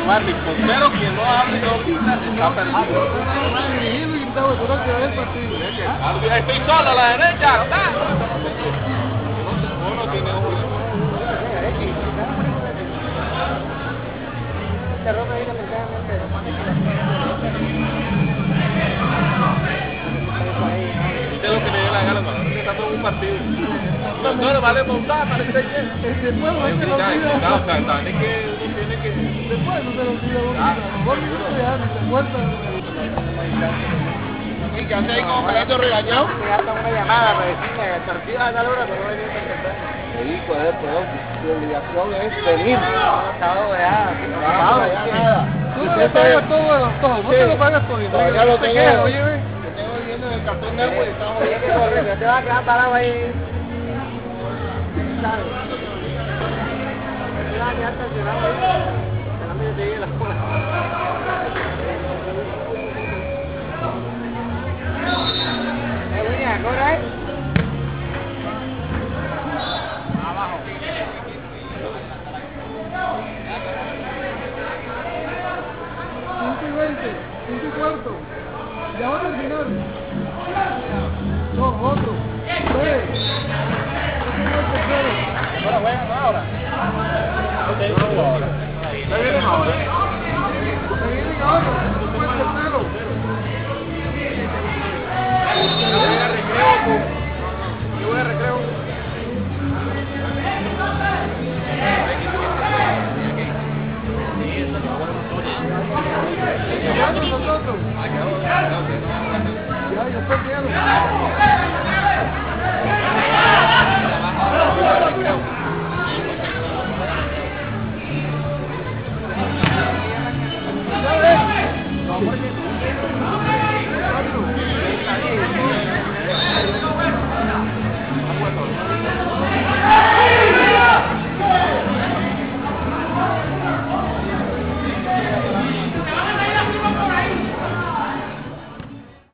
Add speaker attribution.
Speaker 1: Martín, portero quien no hable y no grita está perdido. Estoy solo a la derecha, está. Uno tiene uno. Dice lo que le dé la gana, no está todo un partido. No le vale montar, parece que
Speaker 2: después no se lo olvida.
Speaker 1: o sea, también que uno tiene que...
Speaker 2: Después no se lo olvida uno. A lo mejor no se dan ni se muertan.
Speaker 3: ¿Y qué hace ahí como cayendo regañado?
Speaker 4: Me hasta una llamada para decirme que el partido a tal hora que no venía tan temprano.
Speaker 3: Sí, pues, tu obligación es venir.
Speaker 4: Sábado ya,
Speaker 3: Nada, ya nada.
Speaker 2: Tú no le pagas todo el todo, no te lo pagas todo.
Speaker 3: Todavía lo
Speaker 2: te
Speaker 3: tengo.
Speaker 2: quedas, oye, ve.
Speaker 3: Lo tengo viendo en el cartón negro y estamos
Speaker 4: oye, que corriendo, te vas a quedar parado ahí. ¿Sabes? Te vas a quedar estacionado ahí. Esperando que te llegue la escuela. William, ¿qué hora es? Abajo.
Speaker 2: 5:20, 5:15. Ya va a terminar. No, otro. Tres.
Speaker 4: Ahora juegan ahora.
Speaker 1: Ok, ahora.
Speaker 4: ¿Me vienen ahora?
Speaker 2: Se vienen ahora. Después el tercero.
Speaker 1: Yo voy a recreo. Yo voy a recreo.
Speaker 2: Ya nosotros. Ya, yo estoy viendo. No, porque